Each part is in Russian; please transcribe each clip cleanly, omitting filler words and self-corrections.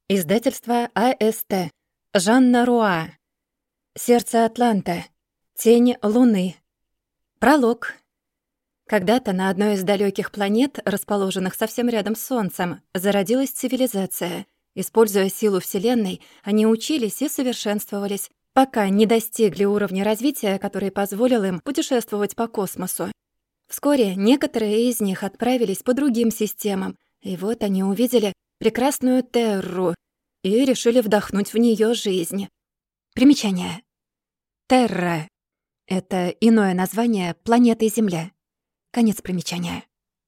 Издательство АСТ. Жанна Руа. Сердце Атланта. Тень Луны. Пролог. Когда-то на одной из далёких планет, расположенных совсем рядом с Солнцем, зародилась цивилизация. Используя силу Вселенной, они учились и совершенствовались, пока не достигли уровня развития, который позволил им путешествовать по космосу. Вскоре некоторые из них отправились по другим системам, и вот они увидели прекрасную Терру и решили вдохнуть в неё жизнь. Примечание. Терра — это иное название планеты Земля. Конец примечания.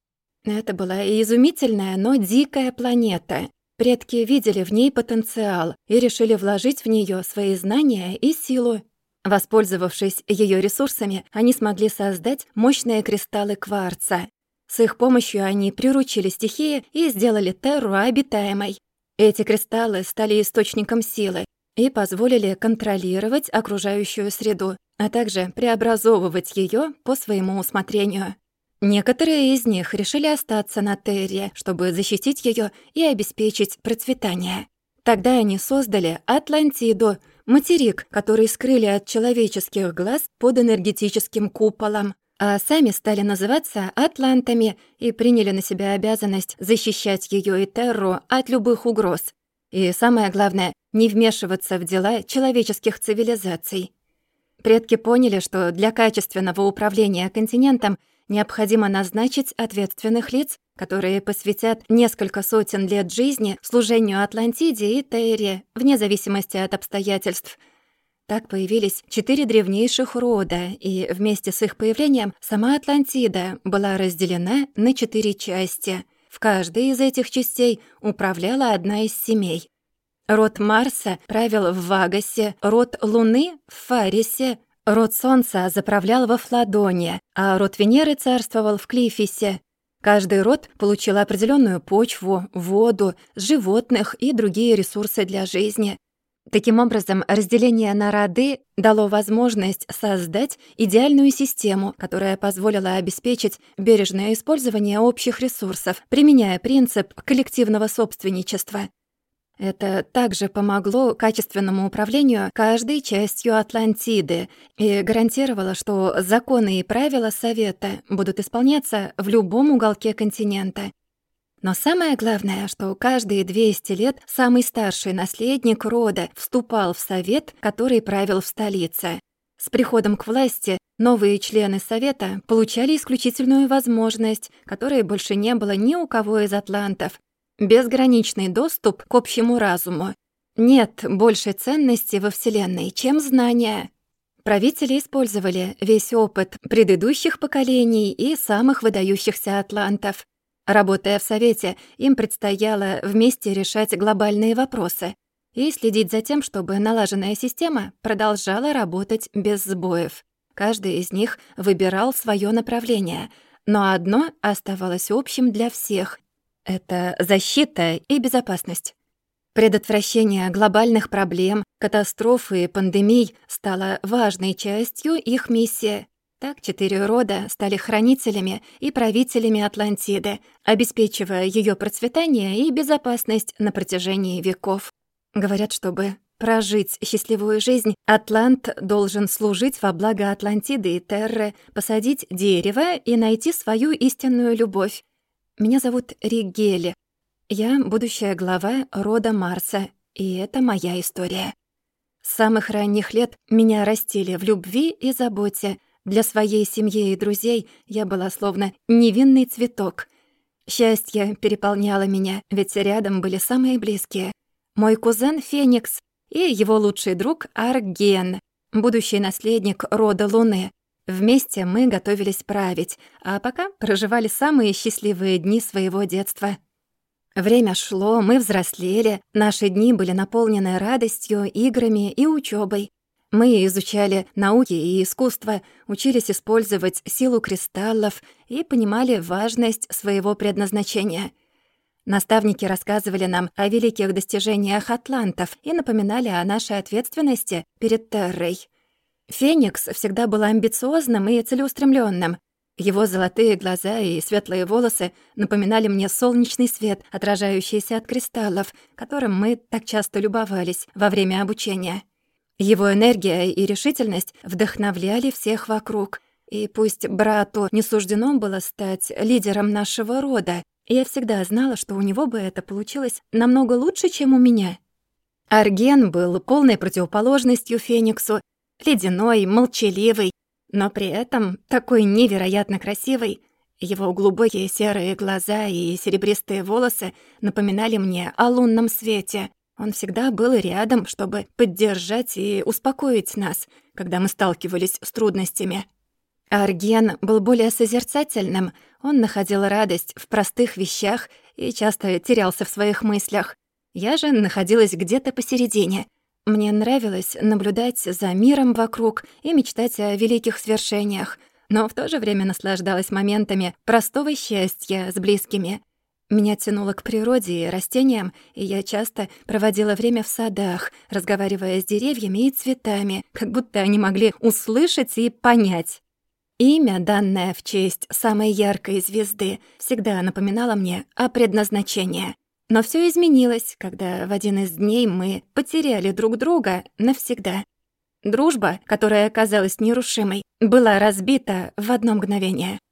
Это была изумительная, но дикая планета. Предки видели в ней потенциал и решили вложить в неё свои знания и силу. Воспользовавшись её ресурсами, они смогли создать мощные кристаллы кварца. С их помощью они приручили стихии и сделали Терру обитаемой. Эти кристаллы стали источником силы и позволили контролировать окружающую среду, а также преобразовывать её по своему усмотрению. Некоторые из них решили остаться на Терре, чтобы защитить её и обеспечить процветание. Тогда они создали Атлантиду, материк, который скрыли от человеческих глаз под энергетическим куполом, а сами стали называться атлантами и приняли на себя обязанность защищать её и Терру от любых угроз. И самое главное, не вмешиваться в дела человеческих цивилизаций. Предки поняли, что для качественного управления континентом необходимо назначить ответственных лиц, которые посвятят несколько сотен лет жизни служению Атлантиде и Терре, вне зависимости от обстоятельств. Так появились 4 древнейших рода, и вместе с их появлением сама Атлантида была разделена на 4 части. В каждой из этих частей управляла одна из семей. Род Марса правил в Вагасе, род Луны — в Фарисе, род Солнца заправлял во Фладоне, а род Венеры царствовал в Клифисе. Каждый род получил определенную почву, воду, животных и другие ресурсы для жизни. Таким образом, разделение на роды дало возможность создать идеальную систему, которая позволила обеспечить бережное использование общих ресурсов, применяя принцип коллективного собственничества. Это также помогло качественному управлению каждой частью Атлантиды и гарантировало, что законы и правила Совета будут исполняться в любом уголке континента. Но самое главное, что каждые 200 лет самый старший наследник рода вступал в совет, который правил в столице. С приходом к власти новые члены совета получали исключительную возможность, которой больше не было ни у кого из атлантов — безграничный доступ к общему разуму. Нет большей ценности во Вселенной, чем знания. Правители использовали весь опыт предыдущих поколений и самых выдающихся атлантов. Работая в Совете, им предстояло вместе решать глобальные вопросы и следить за тем, чтобы налаженная система продолжала работать без сбоев. Каждый из них выбирал своё направление, но одно оставалось общим для всех — это защита и безопасность. Предотвращение глобальных проблем, катастроф и пандемий стало важной частью их миссии. Так 4 рода стали хранителями и правителями Атлантиды, обеспечивая её процветание и безопасность на протяжении веков. Говорят, чтобы прожить счастливую жизнь, атлант должен служить во благо Атлантиды и Терры, посадить дерево и найти свою истинную любовь. Меня зовут Ригель. Я будущая глава рода Марса, и это моя история. С самых ранних лет меня растили в любви и заботе. Для своей семьи и друзей я была словно невинный цветок. Счастье переполняло меня, ведь рядом были самые близкие. Мой кузен Феникс и его лучший друг Арген, будущий наследник рода Луны. Вместе мы готовились править, а пока проживали самые счастливые дни своего детства. Время шло, мы взрослели, наши дни были наполнены радостью, играми и учёбой. Мы изучали науки и искусство, учились использовать силу кристаллов и понимали важность своего предназначения. Наставники рассказывали нам о великих достижениях атлантов и напоминали о нашей ответственности перед Террой. Феникс всегда был амбициозным и целеустремлённым. Его золотые глаза и светлые волосы напоминали мне солнечный свет, отражающийся от кристаллов, которым мы так часто любовались во время обучения. Его энергия и решительность вдохновляли всех вокруг. И пусть брату не суждено было стать лидером нашего рода, я всегда знала, что у него бы это получилось намного лучше, чем у меня. Арген был полной противоположностью Фениксу, ледяной, молчаливый, но при этом такой невероятно красивый. Его глубокие серые глаза и серебристые волосы напоминали мне о лунном свете. Он всегда был рядом, чтобы поддержать и успокоить нас, когда мы сталкивались с трудностями. Арген был более созерцательным, он находил радость в простых вещах и часто терялся в своих мыслях. Я же находилась где-то посередине. Мне нравилось наблюдать за миром вокруг и мечтать о великих свершениях, но в то же время наслаждалась моментами простого счастья с близкими. Меня тянуло к природе и растениям, и я часто проводила время в садах, разговаривая с деревьями и цветами, как будто они могли услышать и понять. Имя, данное в честь самой яркой звезды, всегда напоминало мне о предназначении. Но всё изменилось, когда в один из дней мы потеряли друг друга навсегда. Дружба, которая казалась нерушимой, была разбита в одно мгновение.